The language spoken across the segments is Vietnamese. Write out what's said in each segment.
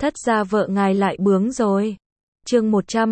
Thất gia vợ ngài lại bướng rồi. Chương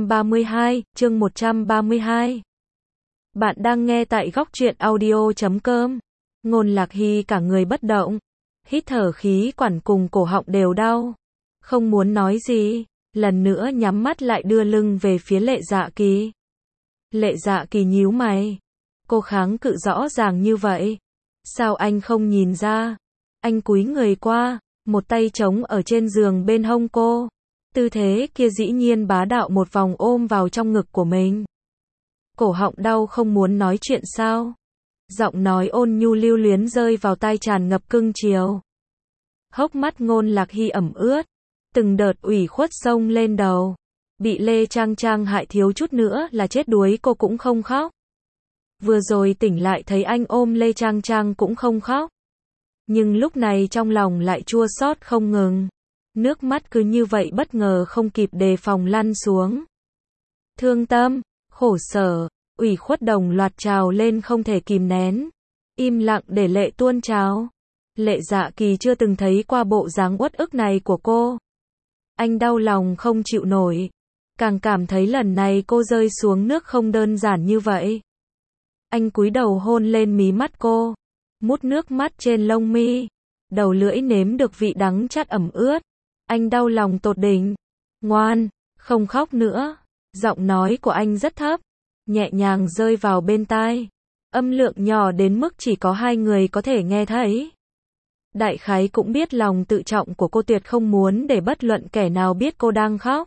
132. Bạn đang nghe tại góc truyện audio.com. Ngôn Lạc Hy cả người bất động, hít thở khí quản cùng cổ họng đều đau, không muốn nói gì, lần nữa nhắm mắt lại đưa lưng về phía Lệ Dạ Kỳ. Lệ Dạ Kỳ nhíu mày, cô kháng cự rõ ràng như vậy, sao anh không nhìn ra? Anh cúi người qua, một tay trống ở trên giường bên hông cô, tư thế kia dĩ nhiên bá đạo một vòng ôm vào trong ngực của mình. Cổ họng đau không muốn nói chuyện sao? Giọng nói ôn nhu lưu luyến rơi vào tai tràn ngập cưng chiều. Hốc mắt Ngôn Lạc Hy ẩm ướt, từng đợt ủy khuất xông lên đầu. Bị Lê Trang Trang hại thiếu chút nữa là chết đuối cô cũng không khóc. Vừa rồi tỉnh lại thấy anh ôm Lê Trang Trang cũng không khóc. Nhưng lúc này trong lòng lại chua xót không ngừng. Nước mắt cứ như vậy bất ngờ không kịp đề phòng lăn xuống. Thương tâm, khổ sở, ủy khuất đồng loạt trào lên không thể kìm nén. Im lặng để lệ tuôn trào. Lệ Dạ Kỳ chưa từng thấy qua bộ dáng uất ức này của cô. Anh đau lòng không chịu nổi. Càng cảm thấy lần này cô rơi xuống nước không đơn giản như vậy. Anh cúi đầu hôn lên mí mắt cô, mút nước mắt trên lông mi, đầu lưỡi nếm được vị đắng chát ẩm ướt. Anh đau lòng tột đỉnh. Ngoan, không khóc nữa. Giọng nói của anh rất thấp, nhẹ nhàng rơi vào bên tai. Âm lượng nhỏ đến mức chỉ có hai người có thể nghe thấy. Đại khái cũng biết lòng tự trọng của cô tuyệt không muốn để bất luận kẻ nào biết cô đang khóc.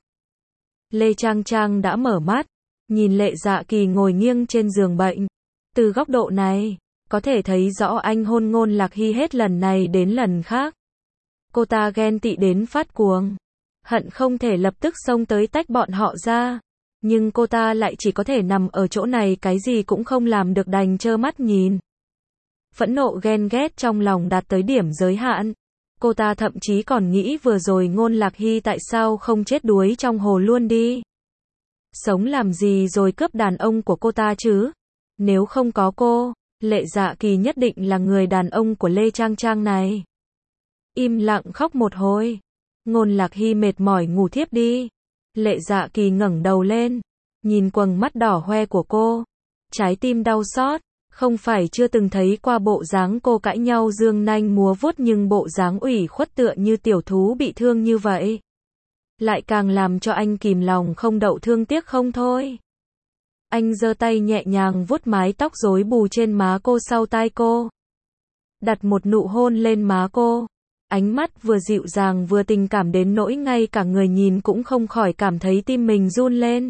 Lê Trang Trang đã mở mắt, nhìn Lệ Dạ Kỳ ngồi nghiêng trên giường bệnh. Từ góc độ này, có thể thấy rõ anh hôn Ngôn Lạc Hy hết lần này đến lần khác. Cô ta ghen tị đến phát cuồng, hận không thể lập tức xông tới tách bọn họ ra. Nhưng cô ta lại chỉ có thể nằm ở chỗ này cái gì cũng không làm được đành trơ mắt nhìn. Phẫn nộ ghen ghét trong lòng đạt tới điểm giới hạn. Cô ta thậm chí còn nghĩ vừa rồi Ngôn Lạc Hy tại sao không chết đuối trong hồ luôn đi. Sống làm gì rồi cướp đàn ông của cô ta chứ? Nếu không có cô, Lệ Dạ Kỳ nhất định là người đàn ông của Lê Trang Trang này. Im lặng khóc một hồi. Ngôn Lạc Hy mệt mỏi ngủ thiếp đi. Lệ Dạ Kỳ ngẩng đầu lên, nhìn quầng mắt đỏ hoe của cô. Trái tim đau xót, không phải chưa từng thấy qua bộ dáng cô cãi nhau dương nanh múa vuốt nhưng bộ dáng ủy khuất tựa như tiểu thú bị thương như vậy. Lại càng làm cho anh kìm lòng không đậu thương tiếc không thôi. Anh giơ tay nhẹ nhàng vuốt mái tóc rối bù trên má cô sau tai cô. Đặt một nụ hôn lên má cô. Ánh mắt vừa dịu dàng vừa tình cảm đến nỗi ngay cả người nhìn cũng không khỏi cảm thấy tim mình run lên.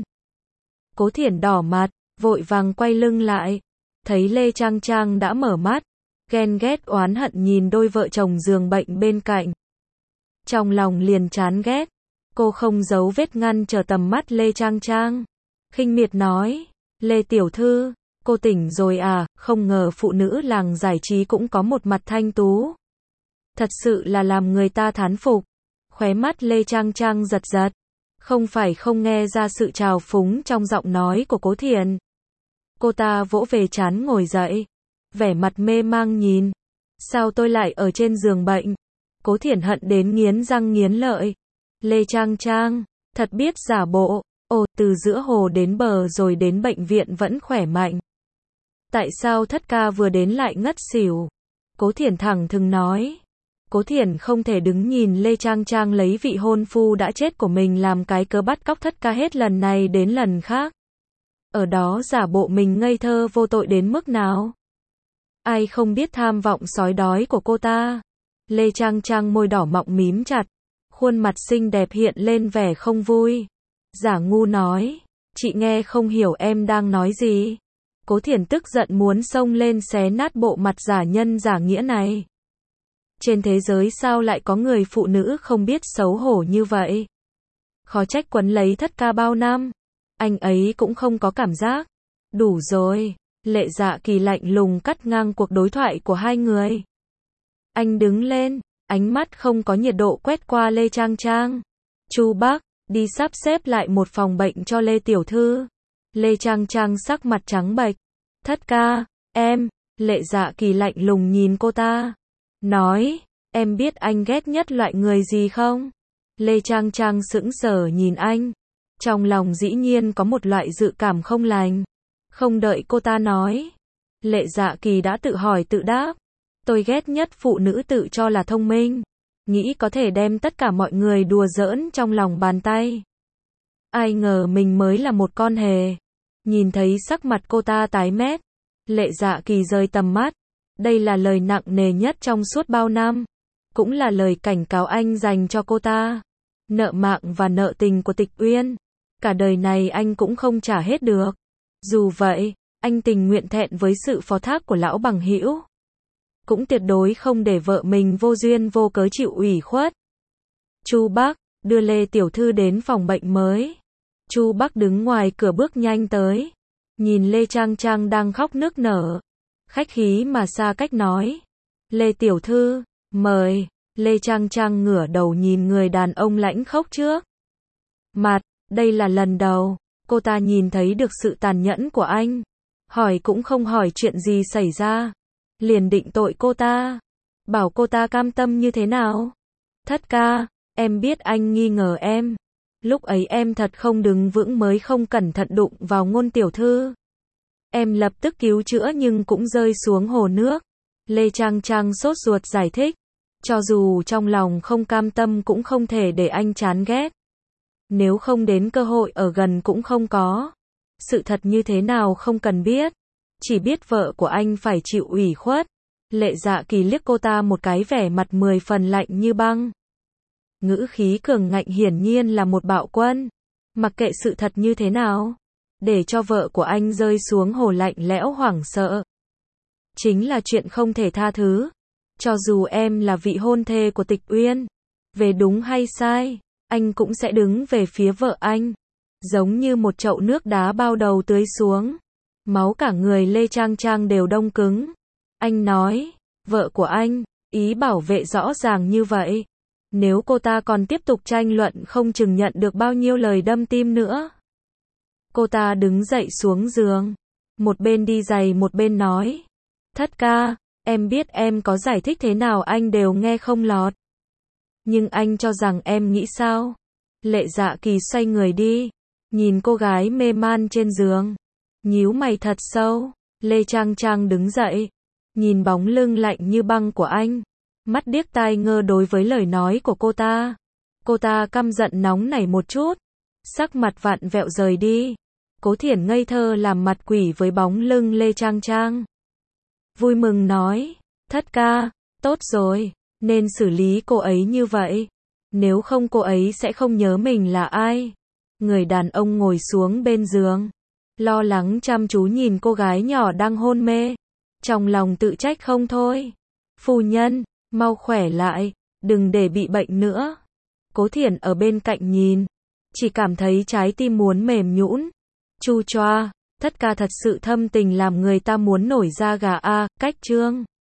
Cố Thiển đỏ mặt, vội vàng quay lưng lại. Thấy Lê Trang Trang đã mở mắt, ghen ghét oán hận nhìn đôi vợ chồng giường bệnh bên cạnh. Trong lòng liền chán ghét, cô không giấu vết ngăn trở tầm mắt Lê Trang Trang. Khinh miệt nói, Lê tiểu thư, cô tỉnh rồi à, không ngờ phụ nữ làng giải trí cũng có một mặt thanh tú. Thật sự là làm người ta thán phục. Khóe mắt Lê Trang Trang giật giật. Không phải không nghe ra sự trào phúng trong giọng nói của Cố Thiển. Cô ta vỗ về trán ngồi dậy, vẻ mặt mê mang nhìn. Sao tôi lại ở trên giường bệnh? Cố Thiển hận đến nghiến răng nghiến lợi. Lê Trang Trang, thật biết giả bộ. Ồ, từ giữa hồ đến bờ rồi đến bệnh viện vẫn khỏe mạnh. Tại sao thất ca vừa đến lại ngất xỉu? Cố Thiển thẳng thừng nói. Cố Thiển không thể đứng nhìn Lê Trang Trang lấy vị hôn phu đã chết của mình làm cái cớ bắt cóc thất ca hết lần này đến lần khác. Ở đó giả bộ mình ngây thơ vô tội đến mức nào. Ai không biết tham vọng sói đói của cô ta. Lê Trang Trang môi đỏ mọng mím chặt, khuôn mặt xinh đẹp hiện lên vẻ không vui. Giả ngu nói, chị nghe không hiểu em đang nói gì. Cố Thiển tức giận muốn xông lên xé nát bộ mặt giả nhân giả nghĩa này. Trên thế giới sao lại có người phụ nữ không biết xấu hổ như vậy? Khó trách quấn lấy thất ca bao năm, anh ấy cũng không có cảm giác. Đủ rồi. Lệ Dạ Kỳ lạnh lùng cắt ngang cuộc đối thoại của hai người. Anh đứng lên, ánh mắt không có nhiệt độ quét qua Lê Trang Trang. Chu Bác, đi sắp xếp lại một phòng bệnh cho Lê tiểu thư. Lê Trang Trang sắc mặt trắng bệch. Thất ca, em. Lệ Dạ Kỳ lạnh lùng nhìn cô ta. Nói, em biết anh ghét nhất loại người gì không? Lê Trang Trang sững sờ nhìn anh. Trong lòng dĩ nhiên có một loại dự cảm không lành. Không đợi cô ta nói, Lệ Dạ Kỳ đã tự hỏi tự đáp. Tôi ghét nhất phụ nữ tự cho là thông minh. Nghĩ có thể đem tất cả mọi người đùa giỡn trong lòng bàn tay. Ai ngờ mình mới là một con hề. Nhìn thấy sắc mặt cô ta tái mét, Lệ Dạ Kỳ rời tầm mắt. Đây là lời nặng nề nhất trong suốt bao năm. Cũng là lời cảnh cáo anh dành cho cô ta. Nợ mạng và nợ tình của Tịch Uyên, cả đời này anh cũng không trả hết được. Dù vậy, anh tình nguyện thẹn với sự phó thác của lão bằng hữu. Cũng tuyệt đối không để vợ mình vô duyên vô cớ chịu ủy khuất. Chu Bắc đưa Lê tiểu thư đến phòng bệnh mới. Chu Bắc đứng ngoài cửa bước nhanh tới, nhìn Lê Trang Trang đang khóc nức nở, khách khí mà xa cách nói, Lê tiểu thư, mời. Lê Trang Trang ngửa đầu nhìn người đàn ông lãnh khốc trước mặt. Đây là lần đầu cô ta nhìn thấy được sự tàn nhẫn của anh. Hỏi cũng không hỏi chuyện gì xảy ra, liền định tội cô ta. Bảo cô ta cam tâm như thế nào? Thất ca, em biết anh nghi ngờ em. Lúc ấy em thật không đứng vững mới không cẩn thận đụng vào Ngôn tiểu thư. Em lập tức cứu chữa nhưng cũng rơi xuống hồ nước. Lê Trang Trang sốt ruột giải thích. Cho dù trong lòng không cam tâm cũng không thể để anh chán ghét. Nếu không đến cơ hội ở gần cũng không có. Sự thật như thế nào không cần biết. Chỉ biết vợ của anh phải chịu ủy khuất. Lệ Dạ Kỳ liếc cô ta một cái, vẻ mặt 10 phần lạnh như băng. Ngữ khí cường ngạnh, hiển nhiên là một bạo quân. Mặc kệ sự thật như thế nào, để cho vợ của anh rơi xuống hồ lạnh lẽo hoảng sợ, chính là chuyện không thể tha thứ. Cho dù em là vị hôn thê của Tịch Uyên, về đúng hay sai, anh cũng sẽ đứng về phía vợ anh. Giống như một chậu nước đá bao đầu tưới xuống, máu cả người Lê Trang Trang đều đông cứng. Anh nói, vợ của anh, ý bảo vệ rõ ràng như vậy. Nếu cô ta còn tiếp tục tranh luận không chừng nhận được bao nhiêu lời đâm tim nữa. Cô ta đứng dậy xuống giường, một bên đi giày một bên nói, thất ca, em biết em có giải thích thế nào anh đều nghe không lọt. Nhưng anh cho rằng em nghĩ sao? Lệ Dạ Kỳ xoay người đi, nhìn cô gái mê man trên giường, nhíu mày thật sâu. Lê Trang Trang đứng dậy, nhìn bóng lưng lạnh như băng của anh, mắt điếc tai ngơ đối với lời nói của cô ta. Cô ta căm giận nóng nảy một chút, sắc mặt vặn vẹo rời đi. Cố Thiển ngây thơ làm mặt quỷ với bóng lưng Lê Trang Trang. Vui mừng nói, thất ca, tốt rồi, nên xử lý cô ấy như vậy. Nếu không cô ấy sẽ không nhớ mình là ai. Người đàn ông ngồi xuống bên giường, lo lắng chăm chú nhìn cô gái nhỏ đang hôn mê. Trong lòng tự trách không thôi. Phu nhân, mau khỏe lại, đừng để bị bệnh nữa. Cố Thiển ở bên cạnh nhìn, chỉ cảm thấy trái tim muốn mềm nhũn. Chu choa, thất ca thật sự thâm tình làm người ta muốn nổi da gà a. Cách chương